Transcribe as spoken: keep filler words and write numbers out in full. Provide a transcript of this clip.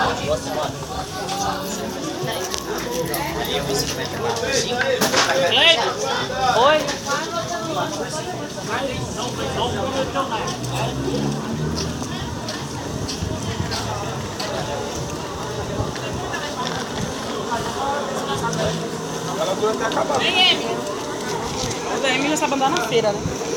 Oi. Ela dura até acabar. Vem, Emily. A Emily sabe andar na feira, né?